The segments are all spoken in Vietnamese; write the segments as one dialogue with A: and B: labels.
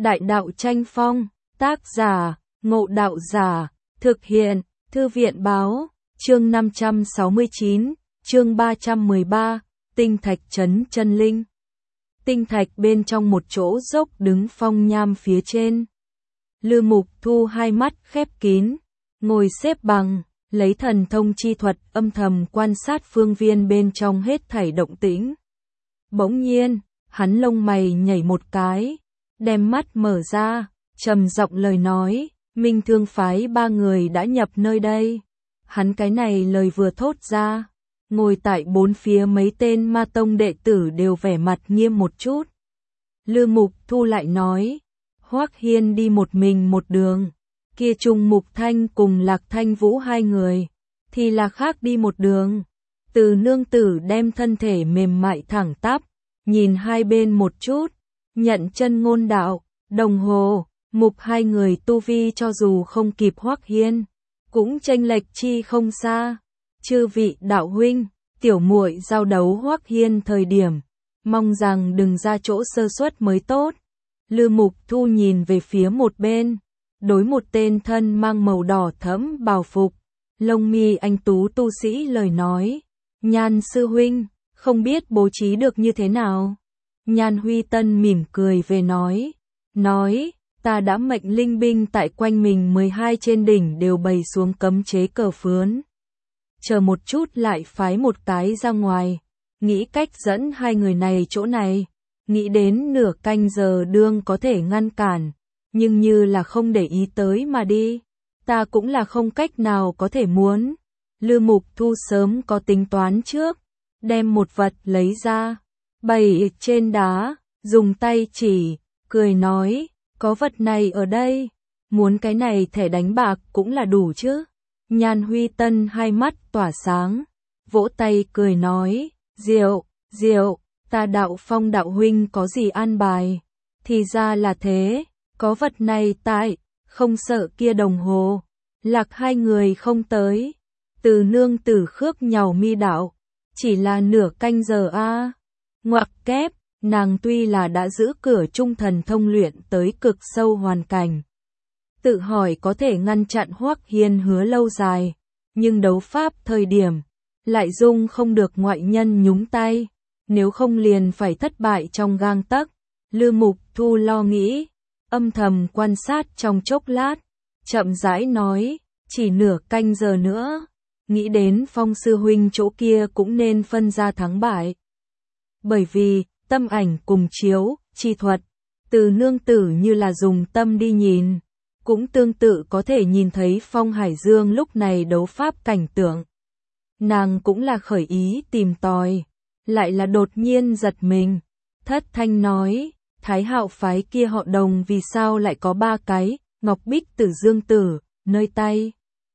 A: Đại đạo tranh phong, tác giả, Ngộ Đạo Giả, thực hiện, Thư viện báo, chương 569, chương 313, tinh thạch trấn chân linh. Tinh thạch bên trong một chỗ dốc đứng phong nham phía trên. Lư Mục Thu hai mắt khép kín, ngồi xếp bằng, lấy thần thông chi thuật âm thầm quan sát phương viên bên trong hết thảy động tĩnh. Bỗng nhiên, hắn lông mày nhảy một cái, đem mắt mở ra, trầm giọng lời nói, Minh Thương phái 3 người đã nhập nơi đây. Hắn cái này lời vừa thốt ra, ngồi tại bốn phía mấy tên ma tông đệ tử đều vẻ mặt nghiêm một chút. Lư Mục Thu lại nói, Hoắc Hiên đi một mình một đường, kia Trung Mục Thanh cùng Lạc Thanh Vũ hai người, thì là khác đi một đường. Từ nương tử đem thân thể mềm mại thẳng tắp, nhìn hai bên một chút, nhận chân ngôn đạo, đồng hồ, Mục hai người tu vi cho dù không kịp Hoắc Hiên, cũng chênh lệch chi không xa. Chư vị đạo huynh, tiểu muội giao đấu Hoắc Hiên thời điểm, mong rằng đừng ra chỗ sơ suất mới tốt. Lư Mục Thu nhìn về phía một bên, đối một tên thân mang màu đỏ thẫm bào phục, lông mi anh tú tu sĩ lời nói, Nhan sư huynh, không biết bố trí được như thế nào. Nhan Huy Tân mỉm cười về nói, ta đã mệnh linh binh tại quanh mình 12 trên đỉnh đều bày xuống cấm chế cờ phướn. Chờ một chút lại phái một cái ra ngoài, nghĩ cách dẫn hai người này chỗ này, nghĩ đến nửa canh giờ đương có thể ngăn cản, nhưng như là không để ý tới mà đi, ta cũng là không cách nào có thể muốn. Lư Mục Thu sớm có tính toán trước, đem một vật lấy ra, bày trên đá, dùng tay chỉ, cười nói, có vật này ở đây, muốn cái này thẻ đánh bạc cũng là đủ chứ. Nhan Huy Tân hai mắt tỏa sáng, vỗ tay cười nói, diệu, ta Đạo Phong đạo huynh có gì an bài, thì ra là thế, có vật này tại, không sợ kia đồng hồ. Lạc hai người không tới, từ nương tử khước nhàu mi đạo, chỉ là nửa canh giờ a. Ngoặc kép, nàng tuy là đã giữ cửa trung thần thông luyện tới cực sâu hoàn cảnh, tự hỏi có thể ngăn chặn Hoắc Hiên hứa lâu dài, nhưng đấu pháp thời điểm, lại dung không được ngoại nhân nhúng tay, nếu không liền phải thất bại trong gang tấc. Lư Mục Thu lo nghĩ, âm thầm quan sát trong chốc lát, chậm rãi nói, chỉ nửa canh giờ nữa, nghĩ đến Phong sư huynh chỗ kia cũng nên phân ra thắng bại. Bởi vì, tâm ảnh cùng chiếu, chi thuật, từ nương tử như là dùng tâm đi nhìn, cũng tương tự có thể nhìn thấy Phong Hải Dương lúc này đấu pháp cảnh tượng. Nàng cũng là khởi ý tìm tòi, lại là đột nhiên giật mình, thất thanh nói, Thái Hạo phái kia họ Đồng vì sao lại có 3 cái, Ngọc Bích Tử Dương Tử, nơi tay.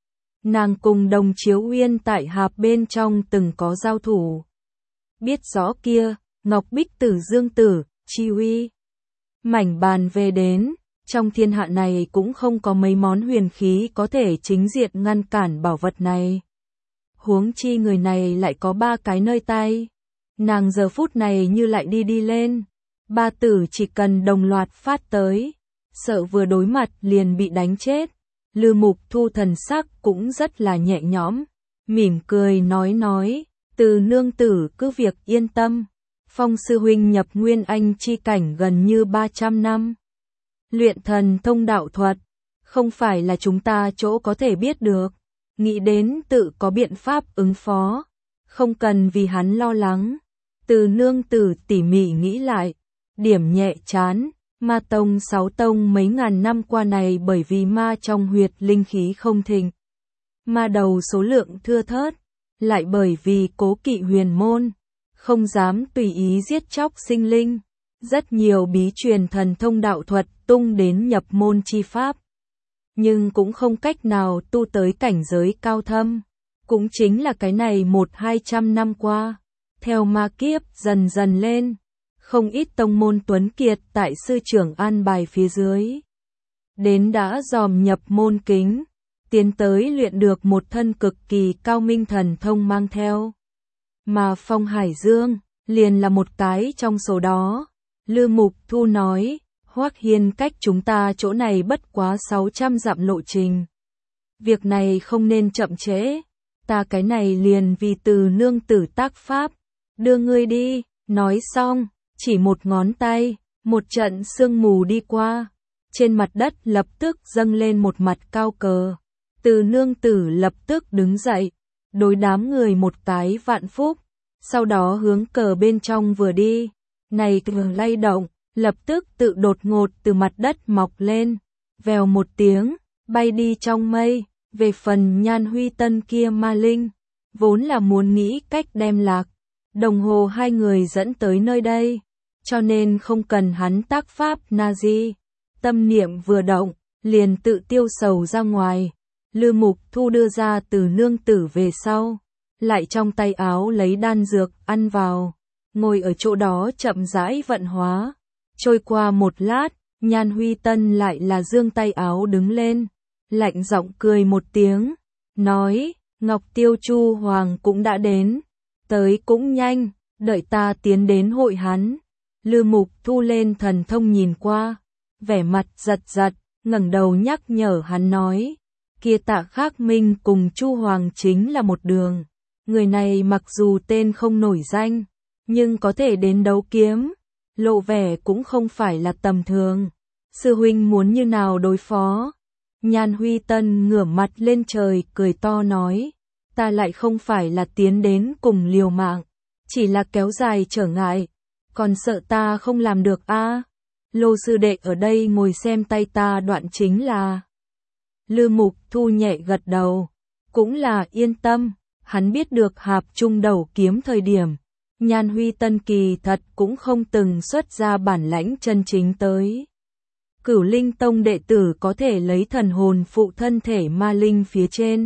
A: Nàng cùng Đồng Chiếu Uyên tại hạp bên trong từng có giao thủ. Biết rõ kia, Ngọc Bích Tử Dương Tử, chi uy. Mảnh bàn về đến, trong thiên hạ này cũng không có mấy món huyền khí có thể chính diện ngăn cản bảo vật này. Huống chi người này lại có 3 cái nơi tay. Nàng giờ phút này như lại đi lên. 3 tử chỉ cần đồng loạt phát tới, sợ vừa đối mặt liền bị đánh chết. Lư Mục Thu thần sắc cũng rất là nhẹ nhõm, mỉm cười nói, từ nương tử cứ việc yên tâm, Phong sư huynh nhập nguyên anh chi cảnh gần như 300 năm. Luyện thần thông đạo thuật, không phải là chúng ta chỗ có thể biết được, nghĩ đến tự có biện pháp ứng phó, không cần vì hắn lo lắng. Từ nương tử tỉ mỉ nghĩ lại, điểm nhẹ chán. Ma tông 6 tông mấy ngàn năm qua này bởi vì ma trong huyệt linh khí không thịnh, ma đầu số lượng thưa thớt, lại bởi vì cố kỵ huyền môn, không dám tùy ý giết chóc sinh linh, rất nhiều bí truyền thần thông đạo thuật tung đến nhập môn chi pháp, nhưng cũng không cách nào tu tới cảnh giới cao thâm. Cũng chính là cái này 100-200 năm qua, theo ma kiếp dần dần lên, không ít tông môn tuấn kiệt tại sư trưởng an bài phía dưới, đến đã dòm nhập môn kính, tiến tới luyện được một thân cực kỳ cao minh thần thông mang theo. Mà Phong Hải Dương, liền là một cái trong số đó. Lư Mục Thu nói, Hoắc Hiên cách chúng ta chỗ này bất quá 600 dặm lộ trình. Việc này không nên chậm trễ, ta cái này liền vì Từ nương tử tác pháp, đưa ngươi đi, nói xong, chỉ một ngón tay, một trận sương mù đi qua, trên mặt đất lập tức dâng lên một mặt cao cờ. Từ nương tử lập tức đứng dậy, đối đám người một cái vạn phúc, sau đó hướng cờ bên trong vừa đi, này cờ lay động, lập tức tự đột ngột từ mặt đất mọc lên, vèo một tiếng, bay đi trong mây. Về phần Nhan Huy Tân kia ma linh, vốn là muốn nghĩ cách đem Lạc Đồng Hồ hai người dẫn tới nơi đây, cho nên không cần hắn tác pháp na di. Tâm niệm vừa động, liền tự tiêu sầu ra ngoài. Lư Mục Thu đưa ra Từ nương tử về sau, lại trong tay áo lấy đan dược ăn vào, ngồi ở chỗ đó chậm rãi vận hóa. Trôi qua một lát, Nhan Huy Tân lại là giương tay áo đứng lên, lạnh giọng cười một tiếng, nói, Ngọc Tiêu Chu Hoàng cũng đã đến, tới cũng nhanh, đợi ta tiến đến hội hắn. Lư Mục Thu lên thần thông nhìn qua, vẻ mặt giật giật, ngẩng đầu nhắc nhở hắn nói, kia Tạ Khắc Minh cùng Chu Hoàng chính là một đường, người này mặc dù tên không nổi danh, nhưng có thể đến đấu kiếm, lộ vẻ cũng không phải là tầm thường. Sư huynh muốn như nào đối phó? Nhan Huy Tân ngửa mặt lên trời cười to nói, ta lại không phải là tiến đến cùng liều mạng, chỉ là kéo dài trở ngại, còn sợ ta không làm được a? Lô sư đệ ở đây ngồi xem tay ta đoạn chính là. Lư Mục Thu nhẹ gật đầu, cũng là yên tâm, hắn biết được Hạp Trung đầu kiếm thời điểm, Nhan Huy Tân kỳ thật cũng không từng xuất ra bản lãnh chân chính tới. Cửu Linh Tông đệ tử có thể lấy thần hồn phụ thân thể ma linh phía trên,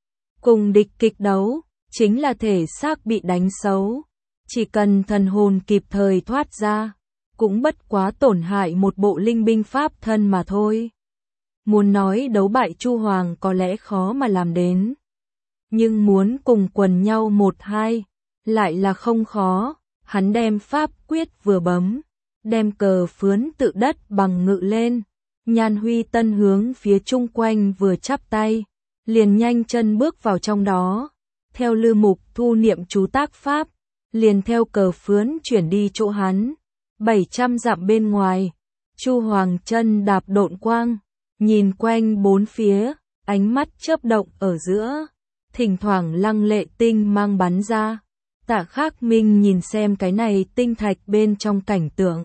A: cùng địch kịch đấu, chính là thể xác bị đánh xấu, chỉ cần thần hồn kịp thời thoát ra, cũng bất quá tổn hại một bộ linh binh pháp thân mà thôi. Muốn nói đấu bại Chu Hoàng có lẽ khó mà làm đến, nhưng muốn cùng quần nhau một hai, lại là không khó. Hắn đem pháp quyết vừa bấm, đem cờ phướn tự đất bằng ngự lên. Nhan Huy Tân hướng phía chung quanh vừa chắp tay, liền nhanh chân bước vào trong đó. Theo Lư Mục Thu niệm chú tác pháp, liền theo cờ phướn chuyển đi chỗ hắn. 700 dặm bên ngoài, Chu Hoàng chân đạp độn quang, nhìn quanh bốn phía, ánh mắt chớp động ở giữa, thỉnh thoảng lăng lệ tinh mang bắn ra. Tạ Khắc Minh nhìn xem cái này tinh thạch bên trong cảnh tượng,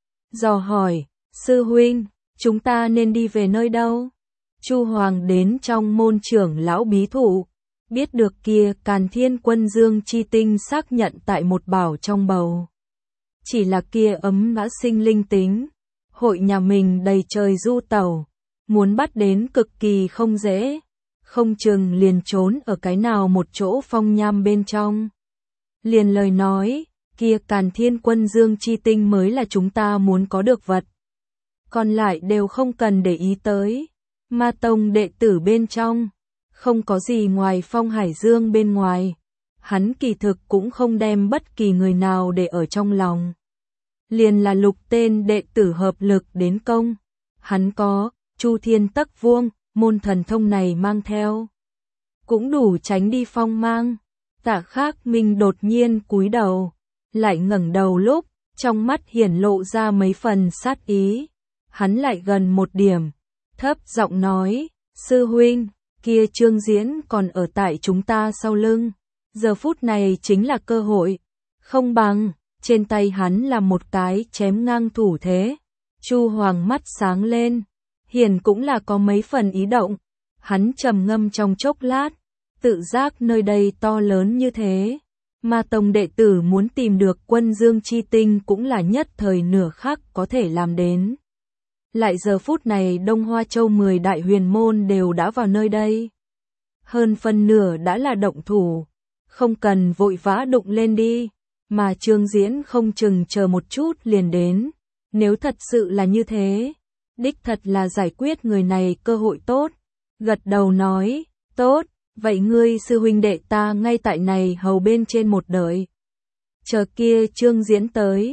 A: dò hỏi, sư huynh, chúng ta nên đi về nơi đâu? Chu Hoàng đến trong môn trưởng lão bí thủ, biết được kia Càn Thiên Quân Dương chi tinh xác nhận tại một bảo trong bầu. Chỉ là kia ấm đã sinh linh tính, hội nhà mình đầy trời du tẩu, muốn bắt đến cực kỳ không dễ, không chừng liền trốn ở cái nào một chỗ phong nham bên trong. Liền lời nói, kia Càn Thiên Quân Dương chi tinh mới là chúng ta muốn có được vật. Còn lại đều không cần để ý tới. Ma tông đệ tử bên trong, không có gì ngoài Phong Hải Dương bên ngoài. Hắn kỳ thực cũng không đem bất kỳ người nào để ở trong lòng. Liền là lục tên đệ tử hợp lực đến công. Hắn có, Chu Thiên Tắc Vuông, môn thần thông này mang theo. Cũng đủ tránh đi phong mang. Tạ Khắc Minh đột nhiên cúi đầu, lại ngẩng đầu lúc, trong mắt hiển lộ ra mấy phần sát ý. Hắn lại gần một điểm, thấp giọng nói, sư huynh, kia Trương Diễn còn ở tại chúng ta sau lưng. Giờ phút này chính là cơ hội, không bằng, trên tay hắn là một cái chém ngang thủ thế. Chu Hoàng mắt sáng lên, hiển cũng là có mấy phần ý động. Hắn trầm ngâm trong chốc lát, tự giác nơi đây to lớn như thế. Ma tông đệ tử muốn tìm được Quân Dương chi tinh cũng là nhất thời nửa khắc có thể làm đến. Lại giờ phút này Đông Hoa Châu 10 đại huyền môn đều đã vào nơi đây. Hơn phân nửa đã là động thủ, không cần vội vã đụng lên đi, mà Trương Diễn không chừng chờ một chút liền đến. Nếu thật sự là như thế, đích thật là giải quyết người này cơ hội tốt. Gật đầu nói, tốt, vậy ngươi sư huynh đệ ta ngay tại này hầu bên trên một đợi. Chờ kia Trương Diễn tới,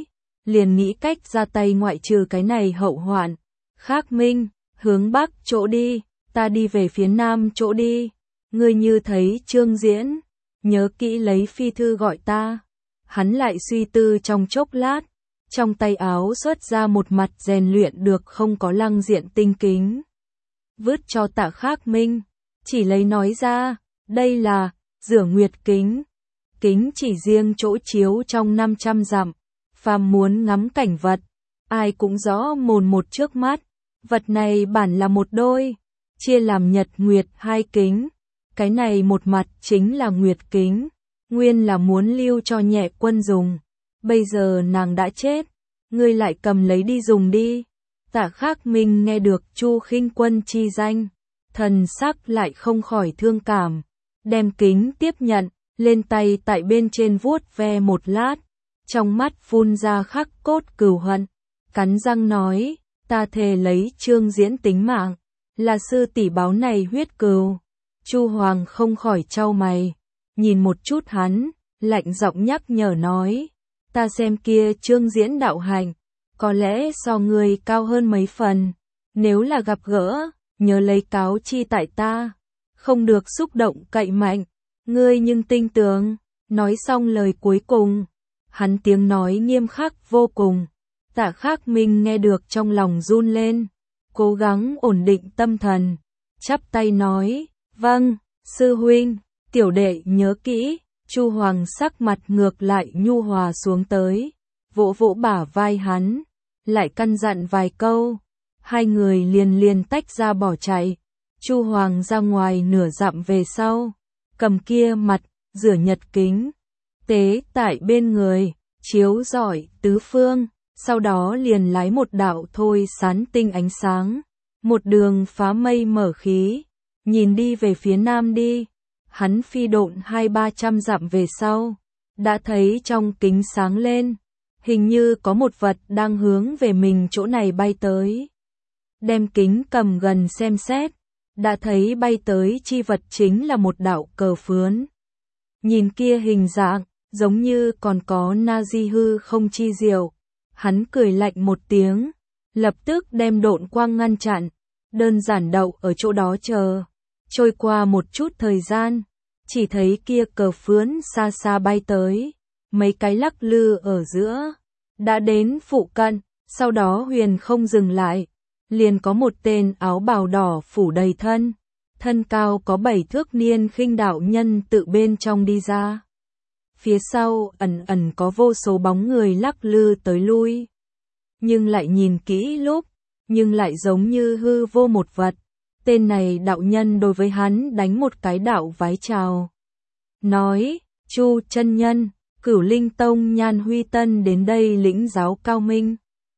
A: liền nghĩ cách ra tay ngoại trừ cái này hậu hoạn. Khắc Minh, hướng bắc chỗ đi, ta đi về phía nam chỗ đi. Ngươi như thấy Trương Diễn, nhớ kỹ lấy phi thư gọi ta. Hắn lại suy tư trong chốc lát, trong tay áo xuất ra một mặt rèn luyện được không có lăng diện tinh kính. Vứt cho Tạ Khắc Minh, chỉ lấy nói ra, đây là Rửa Nguyệt kính. Kính chỉ riêng chỗ chiếu trong 500 dặm, phàm muốn ngắm cảnh vật, ai cũng rõ mồn một trước mắt. Vật này bản là một đôi, chia làm nhật nguyệt hai kính. Cái này một mặt chính là nguyệt kính, nguyên là muốn lưu cho Nhẹ Quân dùng. Bây giờ nàng đã chết, ngươi lại cầm lấy đi dùng đi. Tạ Khắc Minh nghe được Chu Khinh Quân chi danh, thần sắc lại không khỏi thương cảm, đem kính tiếp nhận, lên tay tại bên trên vuốt ve một lát, trong mắt phun ra khắc cốt cừu hận, cắn răng nói, ta thề lấy Trương Diễn tính mạng, là sư tỷ báo này huyết cừu. Chu Hoàng không khỏi chau mày, nhìn một chút hắn, lạnh giọng nhắc nhở nói, ta xem kia Trương Diễn đạo hành, có lẽ so ngươi cao hơn mấy phần, nếu là gặp gỡ, nhớ lấy cáo chi tại ta, không được xúc động cậy mạnh, ngươi nhưng tinh tường. Nói xong lời cuối cùng, hắn tiếng nói nghiêm khắc vô cùng. Tạ Khắc Minh nghe được trong lòng run lên, cố gắng ổn định tâm thần, chắp tay nói, vâng, sư huynh, tiểu đệ nhớ kỹ. Chu Hoàng sắc mặt ngược lại nhu hòa xuống tới, vỗ vỗ bả vai hắn, lại căn dặn vài câu, hai người liền tách ra bỏ chạy. Chu Hoàng ra ngoài nửa dặm về sau, cầm kia mặt, rửa nhật kính, tế tại bên người, chiếu rọi tứ phương, sau đó liền lái một đạo thôi sán tinh ánh sáng, một đường phá mây mở khí, nhìn đi về phía nam đi. Hắn phi độn 200-300 dặm về sau, đã thấy trong kính sáng lên, hình như có một vật đang hướng về mình chỗ này bay tới. Đem kính cầm gần xem xét, đã thấy bay tới chi vật chính là một đạo cờ phướn. Nhìn kia hình dạng, giống như còn có na di hư không chi diệu. Hắn cười lạnh một tiếng, lập tức đem độn quang ngăn chặn, đơn giản đậu ở chỗ đó chờ. Trôi qua một chút thời gian, chỉ thấy kia cờ phướn xa xa bay tới, mấy cái lắc lư ở giữa, đã đến phụ cận, sau đó huyền không dừng lại, liền có một tên áo bào đỏ phủ đầy thân, thân cao có 7 thước niên khinh đạo nhân tự bên trong đi ra. Phía sau ẩn ẩn có vô số bóng người lắc lư tới lui, nhưng lại nhìn kỹ lúc, nhưng lại giống như hư vô một vật. Tên này đạo nhân đối với hắn đánh một cái đạo vái chào, nói, Chu chân nhân, Cửu Linh Tông Nhan Huy Tân đến đây lĩnh giáo cao minh.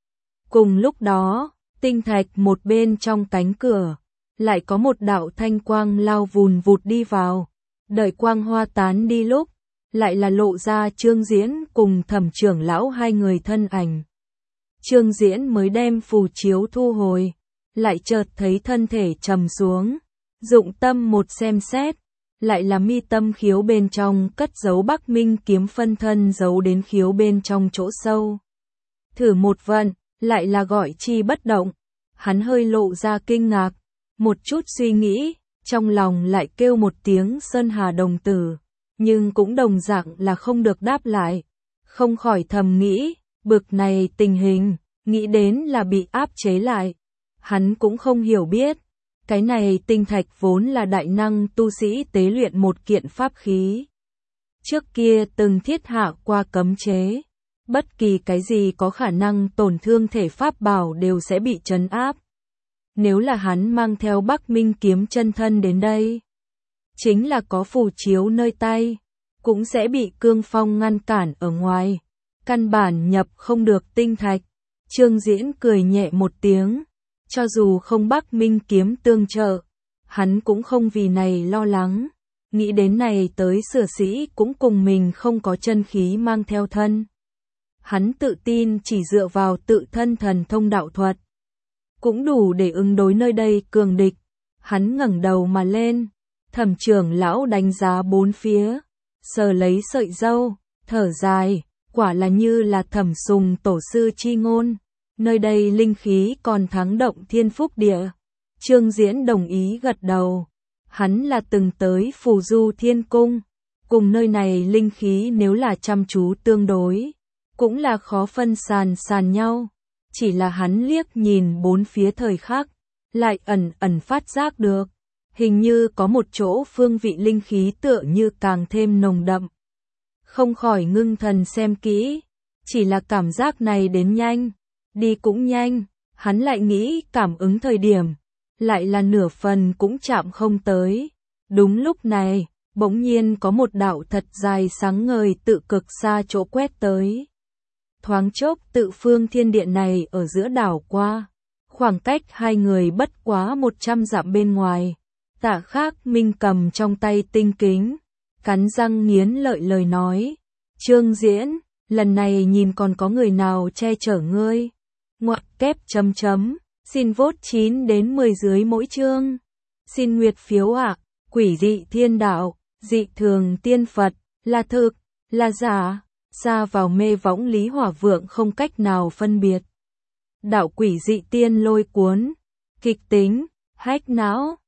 A: Cùng lúc đó, tinh thạch một bên trong cánh cửa, lại có một đạo thanh quang lao vùn vụt đi vào, đợi quang hoa tán đi lúc, lại là lộ ra Trương Diễn cùng Thẩm trưởng lão hai người thân ảnh. Trương Diễn mới đem phù chiếu thu hồi, lại chợt thấy thân thể trầm xuống, dụng tâm một xem xét, lại là mi tâm khiếu bên trong cất giấu Bắc Minh kiếm phân thân giấu đến khiếu bên trong chỗ sâu. Thử một vận, lại là gọi chi bất động. Hắn hơi lộ ra kinh ngạc, một chút suy nghĩ, trong lòng lại kêu một tiếng Sơn Hà đồng tử, nhưng cũng đồng dạng là không được đáp lại. Không khỏi thầm nghĩ, bực này tình hình, nghĩ đến là bị áp chế lại. Hắn cũng không hiểu biết, cái này tinh thạch vốn là đại năng tu sĩ tế luyện một kiện pháp khí. Trước kia từng thiết hạ qua cấm chế, bất kỳ cái gì có khả năng tổn thương thể pháp bảo đều sẽ bị trấn áp. Nếu là hắn mang theo Bắc Minh kiếm chân thân đến đây, chính là có phù chiếu nơi tay, cũng sẽ bị cương phong ngăn cản ở ngoài, căn bản nhập không được tinh thạch. Trương Diễn cười nhẹ một tiếng, cho dù không Bắc Minh kiếm tương trợ, hắn cũng không vì này lo lắng, nghĩ đến này tới sửa sĩ cũng cùng mình không có chân khí mang theo thân. Hắn tự tin chỉ dựa vào tự thân thần thông đạo thuật, cũng đủ để ứng đối nơi đây cường địch. Hắn ngẩng đầu mà lên, Thẩm trưởng lão đánh giá bốn phía, sờ lấy sợi râu, thở dài, quả là như là Thẩm Sùng tổ sư chi ngôn, nơi đây linh khí còn thắng động thiên phúc địa. Trương Diễn đồng ý gật đầu, hắn là từng tới Phù Du Thiên Cung, cùng nơi này linh khí nếu là chăm chú tương đối, cũng là khó phân sàn nhau, chỉ là hắn liếc nhìn bốn phía thời khắc, lại ẩn ẩn phát giác được, hình như có một chỗ phương vị linh khí tựa như càng thêm nồng đậm. Không khỏi ngưng thần xem kỹ, chỉ là cảm giác này đến nhanh, đi cũng nhanh, hắn lại nghĩ cảm ứng thời điểm, lại là nửa phần cũng chạm không tới. Đúng lúc này, bỗng nhiên có một đạo thật dài sáng ngời tự cực xa chỗ quét tới. Thoáng chốc tự phương thiên điện này ở giữa đảo qua, khoảng cách hai người bất quá 100 dặm bên ngoài. Tạ Khác Minh cầm trong tay tinh kính, cắn răng nghiến lợi lời nói, Trương Diễn, lần này nhìn còn có người nào che chở ngươi. Ngoặc kép chấm chấm, xin vote 9 đến 10 dưới mỗi chương. Xin nguyệt phiếu ạ, quỷ dị thiên đạo, dị thường tiên Phật, là thực, là giả, xa vào mê võng Lý Hỏa Vượng không cách nào phân biệt. Đạo quỷ dị tiên lôi cuốn, kịch tính, hách não.